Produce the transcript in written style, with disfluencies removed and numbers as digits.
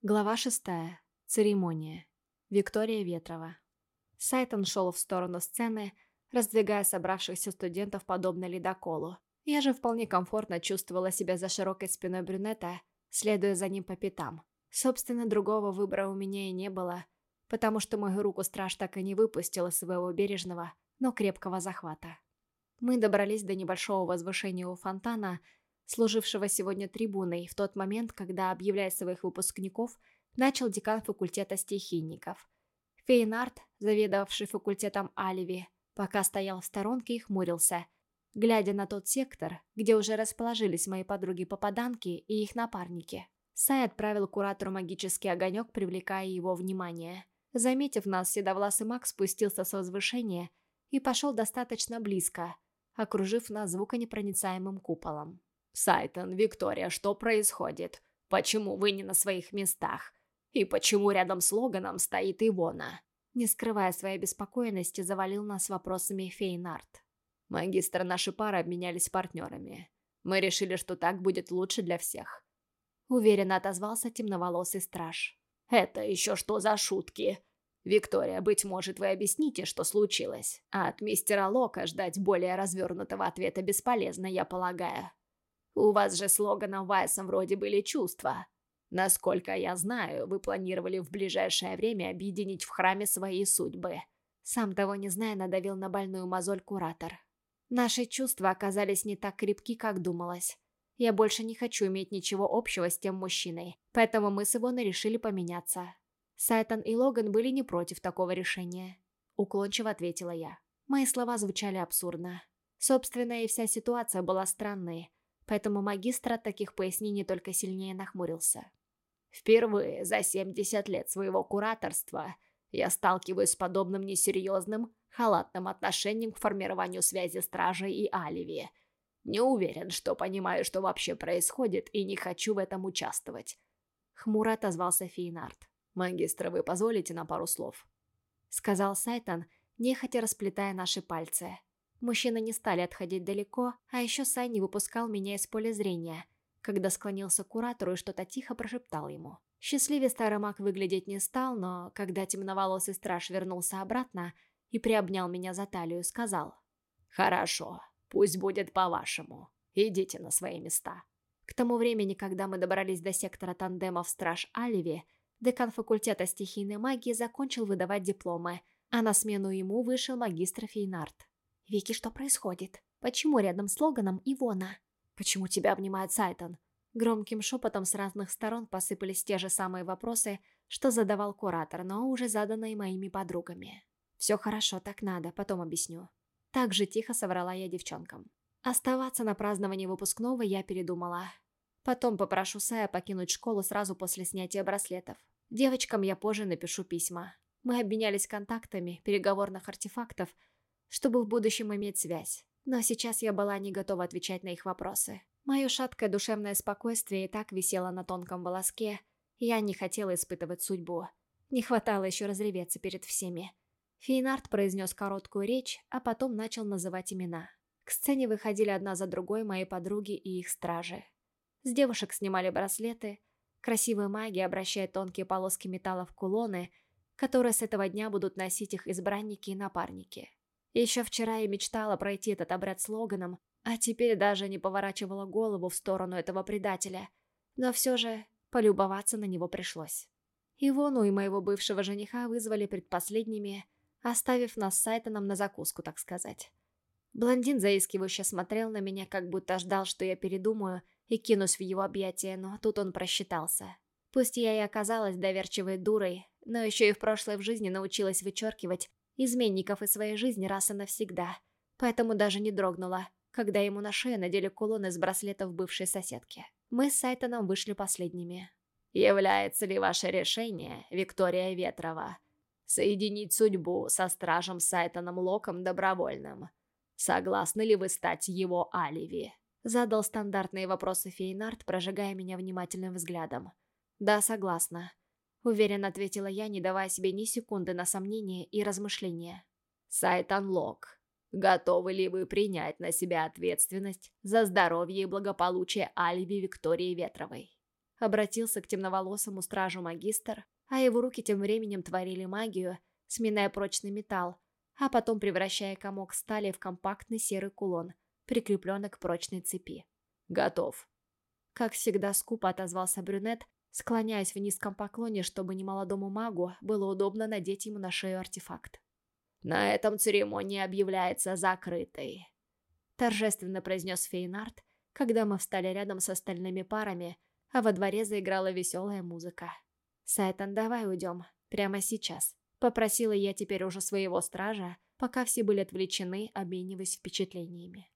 Глава 6. Церемония. Виктория Ветрова. Сайтон шел в сторону сцены, раздвигая собравшихся студентов подобно ледоколу. Я же вполне комфортно чувствовала себя за широкой спиной брюнета, следуя за ним по пятам. Собственно, другого выбора у меня и не было, потому что мою руку страж так и не выпустил из своего бережного, но крепкого захвата. Мы добрались до небольшого возвышения у фонтана, служившего сегодня трибуной, в тот момент, когда, объявляя своих выпускников, начал декан факультета стихийников. Фейнард, заведовавший факультетом Аливи, пока стоял в сторонке и хмурился, глядя на тот сектор, где уже расположились мои подруги-попаданки и их напарники. Сай отправил куратору магический огонек, привлекая его внимание. Заметив нас, седовласый маг спустился с возвышения и пошел достаточно близко, окружив нас звуконепроницаемым куполом. «Сайтон, Виктория, что происходит? Почему вы не на своих местах? И почему рядом с Логаном стоит Ивона?» Не скрывая своей обеспокоенности, завалил нас вопросами Фейнард. «Магистр, наши пары обменялись партнерами. Мы решили, что так будет лучше для всех», — уверенно отозвался темноволосый страж. «Это еще что за шутки? Виктория, быть может, вы объясните, что случилось? А от мистера Лока ждать более развернутого ответа бесполезно, я полагаю. У вас же с Логаном Вайсом вроде были чувства. Насколько я знаю, вы планировали в ближайшее время объединить в храме свои судьбы». Сам того не зная, надавил на больную мозоль куратор. Наши чувства оказались не так крепки, как думалось. Я больше не хочу иметь ничего общего с тем мужчиной, поэтому мы с Ивоной решили поменяться. Сайтон и Логан были не против такого решения. Уклончиво ответила я. Мои слова звучали абсурдно. Собственно, и вся ситуация была странной, поэтому магистр от таких пояснений только сильнее нахмурился. «Впервые за 70 лет своего кураторства я сталкиваюсь с подобным несерьезным, халатным отношением к формированию связи Стражей и Аливи. Не уверен, что понимаю, что вообще происходит, и не хочу в этом участвовать». Хмуро отозвался Фейнард. «Магистр, вы позволите на пару слов?» Сказал Сайтон, нехотя расплетая наши пальцы. Мужчины не стали отходить далеко, а еще Сай не выпускал меня из поля зрения, когда склонился к куратору и что-то тихо прошептал ему. Счастливее старый маг выглядеть не стал, но когда темноволосый страж вернулся обратно и приобнял меня за талию, сказал: «Хорошо, пусть будет по-вашему. Идите на свои места». К тому времени, когда мы добрались до сектора тандемов страж Аливи, декан факультета стихийной магии закончил выдавать дипломы, а на смену ему вышел магистр Фейнард. «Вики, что происходит? Почему рядом с Логаном Ивона? Почему тебя обнимает Сайтон?» Громким шепотом с разных сторон посыпались те же самые вопросы, что задавал куратор, но уже заданные моими подругами. «Все хорошо, так надо, потом объясню». Так же тихо соврала я девчонкам. Оставаться на праздновании выпускного я передумала. Потом попрошу Сая покинуть школу сразу после снятия браслетов. Девочкам я позже напишу письма. Мы обменялись контактами переговорных артефактов, чтобы в будущем иметь связь. Но сейчас я была не готова отвечать на их вопросы. Мое шаткое душевное спокойствие и так висело на тонком волоске. Я не хотела испытывать судьбу. Не хватало еще разреветься перед всеми. Фейнард произнес короткую речь, а потом начал называть имена. К сцене выходили одна за другой мои подруги и их стражи. С девушек снимали браслеты. Красивые маги, обращая тонкие полоски металла в кулоны, которые с этого дня будут носить их избранники и напарники. Еще вчера я мечтала пройти этот обряд с Логаном, а теперь даже не поворачивала голову в сторону этого предателя. Но все же полюбоваться на него пришлось. Ивону и моего бывшего жениха вызвали предпоследними, оставив нас с Сайтоном на закуску, так сказать. Блондин заискивающе смотрел на меня, как будто ждал, что я передумаю и кинусь в его объятия, но тут он просчитался. Пусть я и оказалась доверчивой дурой, но еще и в прошлой в жизни научилась вычеркивать изменников из своей жизни раз и навсегда, поэтому даже не дрогнула, когда ему на шею надели кулон из браслетов бывшей соседки. Мы с Сайтоном вышли последними. «Является ли ваше решение, Виктория Ветрова, соединить судьбу со стражем Сайтоном Локом добровольным? Согласны ли вы стать его Аливи?» Задал стандартные вопросы Фейнард, прожигая меня внимательным взглядом. «Да, согласна», — уверенно ответила я, не давая себе ни секунды на сомнение и размышления. «Сайтон Лок, готовы ли вы принять на себя ответственность за здоровье и благополучие Аливи Виктории Ветровой?» Обратился к темноволосому стражу магистр, а его руки тем временем творили магию, сминая прочный металл, а потом превращая комок стали в компактный серый кулон, прикрепленный к прочной цепи. «Готов!» Как всегда скупо отозвался брюнет, склоняясь в низком поклоне, чтобы немолодому магу было удобно надеть ему на шею артефакт. «На этом церемония объявляется закрытой», — торжественно произнес Фейнард, когда мы встали рядом с остальными парами, а во дворе заиграла веселая музыка. «Сайтон, давай уйдем. Прямо сейчас», — попросила я теперь уже своего стража, пока все были отвлечены, обмениваясь впечатлениями.